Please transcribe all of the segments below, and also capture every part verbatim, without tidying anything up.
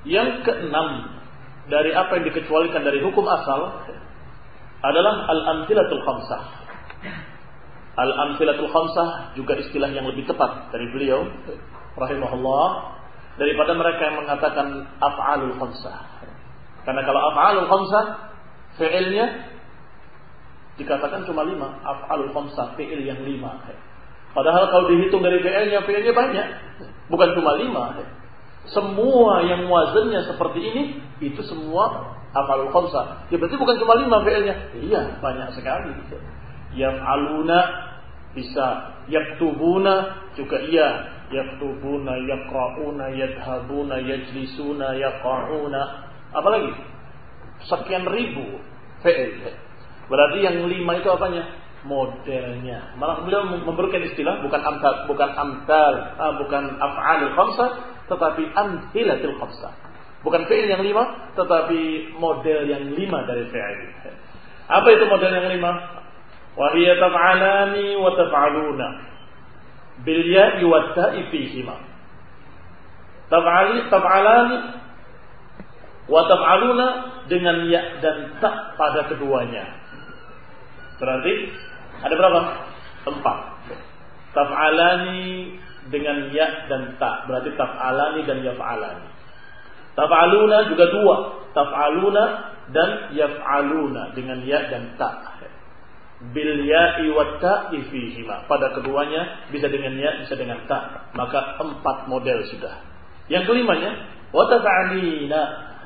Yang keenam dari apa yang dikecualikan dari hukum asal adalah al-amtsilatul khamsah. Al-amtsilatul khamsah juga istilah yang lebih tepat dari beliau rahimahullah daripada mereka yang mengatakan af'alul khamsah. Karena kalau af'alul khamsah fi'ilnya dikatakan cuma lima, af'alul khamsah fi'il yang lima. Padahal kalau dihitung dari fi'ilnya, fi'ilnya banyak, bukan cuma lima. Semua yang wazannya seperti ini itu semua af'alul khamsah. Ya berarti bukan cuma lima fi'ilnya. Iya, banyak sekali. Yaf'aluna bisa, yaktubuna juga iya, yaktubuna, yaqra'una, yadhabuna, yajlisuna, yaqa'una. Apalagi sekian ribu fi'il. Berarti yang lima itu apanya? Modelnya. Malah beliau memberikan istilah bukan amtal, bukan amtal, ah, bukan af'alul khamsah, tetapi amtsilatul khamsah. Bukan fi'il yang lima, tetapi model yang lima dari fi'il. Apa itu model yang lima? Wa hiya taf'alani wa taf'aluna bil ya'i wa ta'i fihima. Taf'ali taf'alani wa taf'aluna dengan ya dan ta pada keduanya. Berarti ada berapa? Empat. Taf'alani dengan ya dan ta, berarti taf'alani dan yaf'alani. Taf'aluna juga dua, taf'aluna dan yaf'aluna dengan ya dan ta. Bil ya'i wa ta'i fihima. Pada keduanya bisa dengan ya, bisa dengan ta. Maka empat model sudah. Yang kelimanya wa taf'alina.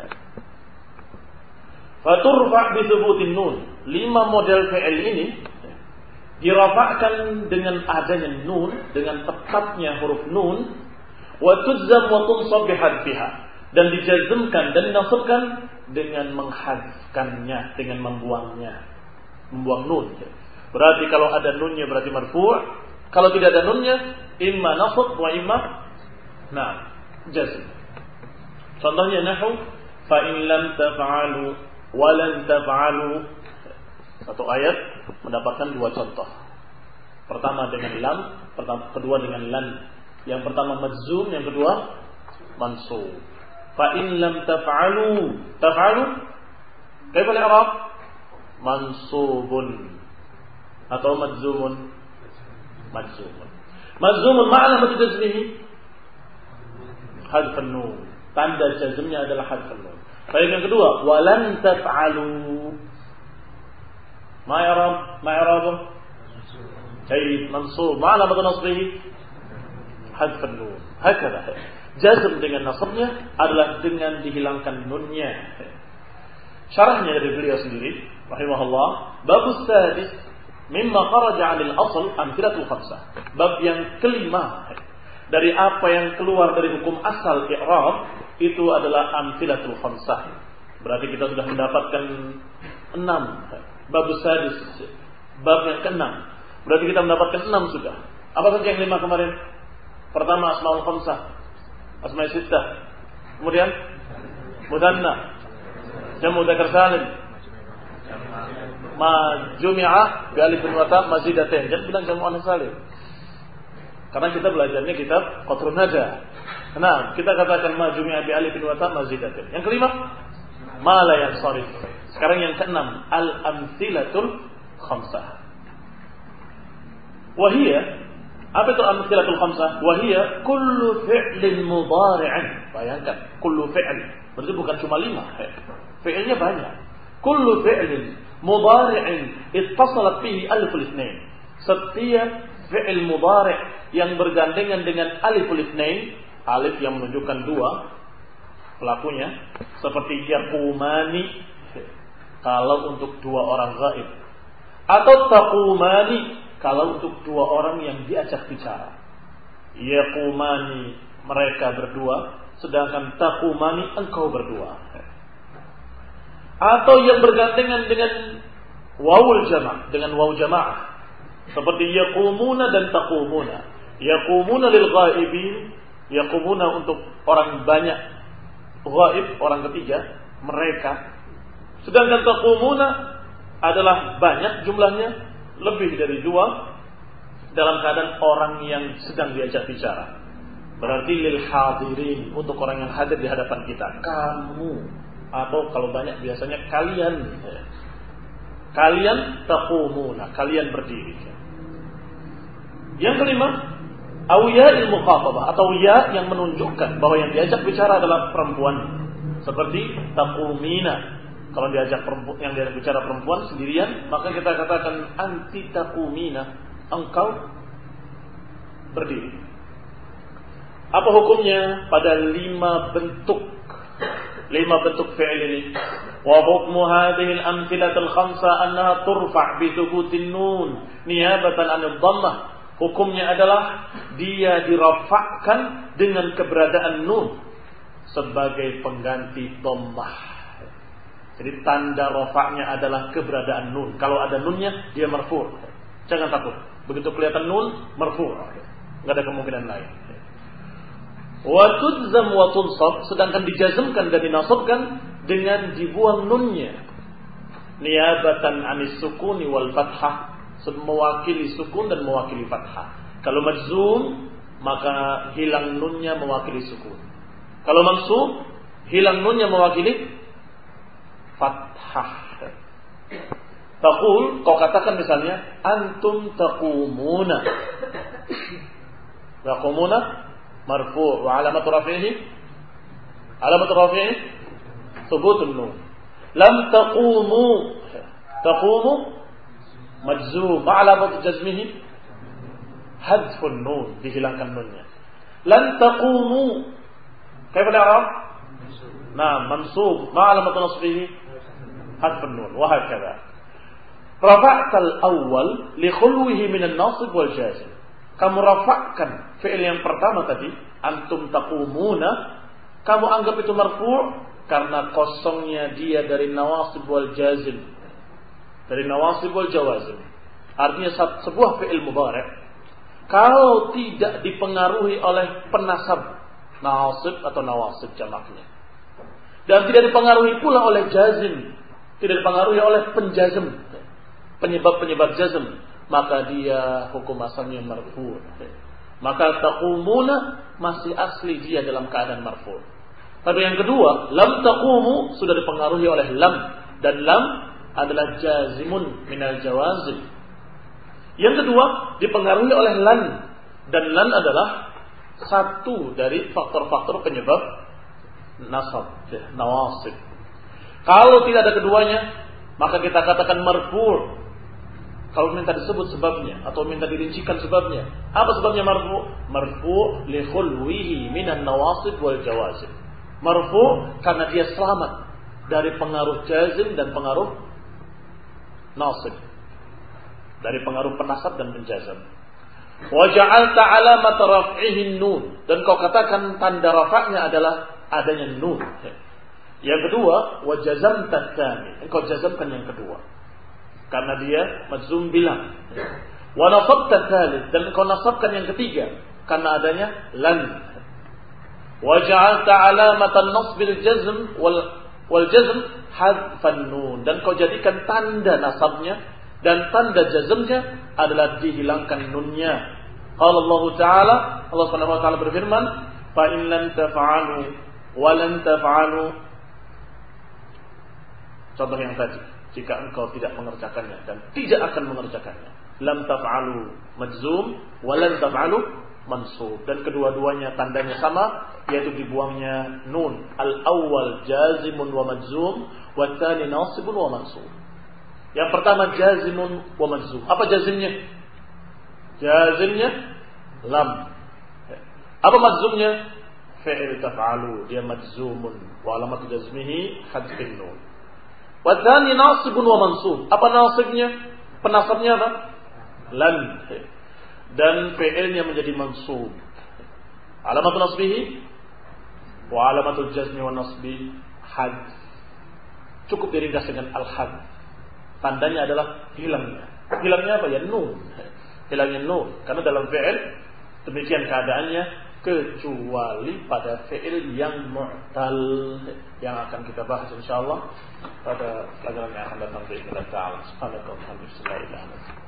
Faturfa bi thubutin nun. Lima model fi'il ini dirafa'kan dengan adanya nun, dengan tepatnya huruf nun, wa tuzzam wa tunsab bihadfiha, dan dijazmkan dan dinasabkan dengan menghadfkannya, dengan membuangnya, membuang nun. Berarti kalau ada nunnya berarti marfu', kalau tidak ada nunnya imma nasab wa imma nah jazm. Contohnya nahwu fa in lam taf'alu wa lan taf'alu. Satu ayat mendapatkan dua contoh. Pertama dengan lam, pertama, kedua dengan lan. Yang pertama majzum, yang kedua mansub. Fa in lam taf'alu, taf'alu kaifa al-i'rab? Mansubun atau majzumun? Majzumun. Majzumun ma'na mad jazmihi hadfun nun. Tanda jazmnya adalah hadfun nun. Baik, yang kedua walan taf'alu. ما يعرب ما يعربه جيد منصوب ما علامة نصبه حذف النون هكذا. Jazm dengan nasabnya adalah dengan dihilangkan nunnya. Syarahnya dari beliau sendiri rahimahullah, bab sadis mimma kharaja 'anil asl amtsilatul khamsah. Bab yang kelima dari apa yang keluar dari hukum asal i'rab itu adalah amtsilatul khamsah. Berarti kita sudah mendapatkan enam. Bab sadis, bab yang keenam. Berarti kita mendapatkan enam sudah. Apa saja yang lima kemarin? Pertama asmaul khamsah, asma'i sittah. Kemudian mudhanna, jamu dzakar salim, ma jumi'a bi alif wa ta mazidatain. Jangan bilang jamu annas salim. Karena kita belajarnya kitab Qatrun Nada. Nah, kita katakan ma jumi'a bi alif wa ta mazidatain. Yang kelima ma la yansarif. Sekarang yang keenam, al-amtsilatul khamsah. Wahia, apa itu amtsilatul khamsah? Wahia kullu fi'lin mudhari'in. Bayangkan, kullu fi'l. Berarti bukan cuma lima. Fi'ilnya banyak. Kullu fi'lin mudhari'in ittasalat bihi aliful itsnain. Setiap fi'il mudhari' yang bergandengan dengan aliful itsnain, alif yang menunjukkan dua pelakunya, seperti yaqumani kalau untuk dua orang ghaib, atau taqumani kalau untuk dua orang yang diajak bicara. Yaqumani mereka berdua, sedangkan taqumani engkau berdua. Atau yang bergandengan dengan wawul jama', dengan waw jamaah, seperti yaqumuna dan taqumuna. Yaqumuna lil ghaibin, yaqumuna untuk orang banyak ghaib, orang ketiga, mereka. Sedangkan taqumuna adalah banyak jumlahnya, lebih dari dua, dalam keadaan orang yang sedang diajak bicara. Berarti lil hadirin, untuk orang yang hadir di hadapan kita. Kamu, atau kalau banyak biasanya kalian. Kalian taqumuna, kalian berdiri. Yang kelima, awiya'il mukhatabah, atau ya yang menunjukkan bahwa yang diajak bicara adalah perempuan. Seperti taqumina. Kalau diajak perempuan, yang diajak bicara perempuan sendirian, maka kita katakan anti taqumina, engkau berdiri. Apa hukumnya pada lima bentuk lima bentuk fi'il ini? Wa hukmu hadhihi al-amthilah al-khamsa annaha turfa' bi thubutin nun niyabatan 'anil dhammah. Hukumnya adalah dia dirafa'kan dengan keberadaan nun sebagai pengganti dhammah. Jadi tanda rafa'nya adalah keberadaan nun. Kalau ada nunnya, dia marfu'. Jangan takut. Begitu kelihatan nun, marfu'. Enggak ada kemungkinan lain. Wa tudzam wa tunsab, sedangkan dijazmkan dan dinasabkan dengan dibuang nunnya. Niyabatan 'anis sukuni wal fathah, mewakili sukun dan mewakili fathah. Kalau majzum, maka hilang nunnya mewakili sukun. Kalau mansub, hilang nunnya mewakili fathah. Taqul, kau katakan misalnya antum taqumuna. Taqumuna marfu' wa alamatu rafi'ihi alamatu rafi'ihi thubutun nun. Lam taqumu, taqumu majzum, wa alamatu jazmihi hadfun nun, dihilangkan nunnya. Lan taqumu kaifa al-i'rab? Nah, mansub, ma alamatu nasbihi hadfun nun, wa hakadha. Rafa'tal awwal li khulwihi min an-nasib wal jazm. Kamu rafa'kan fi'il yang pertama tadi, antum taqumuna, kamu anggap itu marfu' karena kosongnya dia dari nawasib wal jazm. Dari nawasib wal jawazim. Artinya sebuah fi'il mudhari' kalau tidak dipengaruhi oleh penasab, nawasib atau nawasib jamaknya, dan tidak dipengaruhi pula oleh jazim, tidak dipengaruhi oleh penjazm, penyebab-penyebab jazm, maka dia hukum asalnya marfu'. Maka taqumuna masih asli dia dalam keadaan marfu'. Tapi yang kedua, lam taqumu sudah dipengaruhi oleh lam, dan lam adalah jazimun minal jawazim. Yang kedua dipengaruhi oleh lan, dan lan adalah satu dari faktor-faktor penyebab nasab, nawasib. Kalau tidak ada keduanya, maka kita katakan marfu'. Kalau minta disebut sebabnya atau minta dirincikan sebabnya, apa sebabnya marfu'? Marfu' li khulwihi minan nawasib wal jawazim. Marfu' karena dia selamat dari pengaruh jazim dan pengaruh nasib, dari pengaruh penasab dan penjazam. Wa ja'alta 'alamat raf'ihi nun, dan kau katakan tanda rafa'nya adalah adanya nun. Yang kedua, wa jazamta tsani, engkau jazamkan yang kedua karena dia majzum bilang. Wa nasabta tsalits, dan engkau nasabkan yang ketiga karena adanya lan. Wa ja'alta 'alamatan nasbil jazm wal wal jazm hadfan nun, dan kau jadikan tanda nasabnya dan tanda jazmnya adalah dihilangkan nunnya. Qala Allah Ta'ala, Allah Subhanahu wa taala berfirman, fa in lam taf'alu wa lan taf'alu. Contoh yang tadi, jika engkau tidak mengerjakannya dan tidak akan mengerjakannya. Lam taf'alu majzum wa lan taf'alu mansub, dan kedua-duanya tandanya sama, yaitu dibuangnya nun. Al-awwal jazimun wa majzum, wa tsani nasibun wa mansub. Yang pertama jazimun wa majzum. Apa jazimnya? Jazimnya lam. Apa majzumnya? Fi'il taf'alu, dia majzumun wa alamatu jazmihi hadfun nun. Wa tsani nasibun wa mansub. Apa nasibnya? Penasabnya apa? Lan. Dan fi'ilnya menjadi mansub. Alamatul nasbihi wa alamatul jazmi wa nasbi hadf. Cukup diringkas dengan al-hadf. Tandanya adalah hilangnya. Hilangnya apa ya? Nun. Hilangnya nun. Karena dalam fi'il demikian keadaannya, kecuali pada fi'il yang mu'tal, yang akan kita bahas insyaallah pada pelajaran yang akan datang. Bismillah ta'ala. Subhanallah. Alhamdulillah.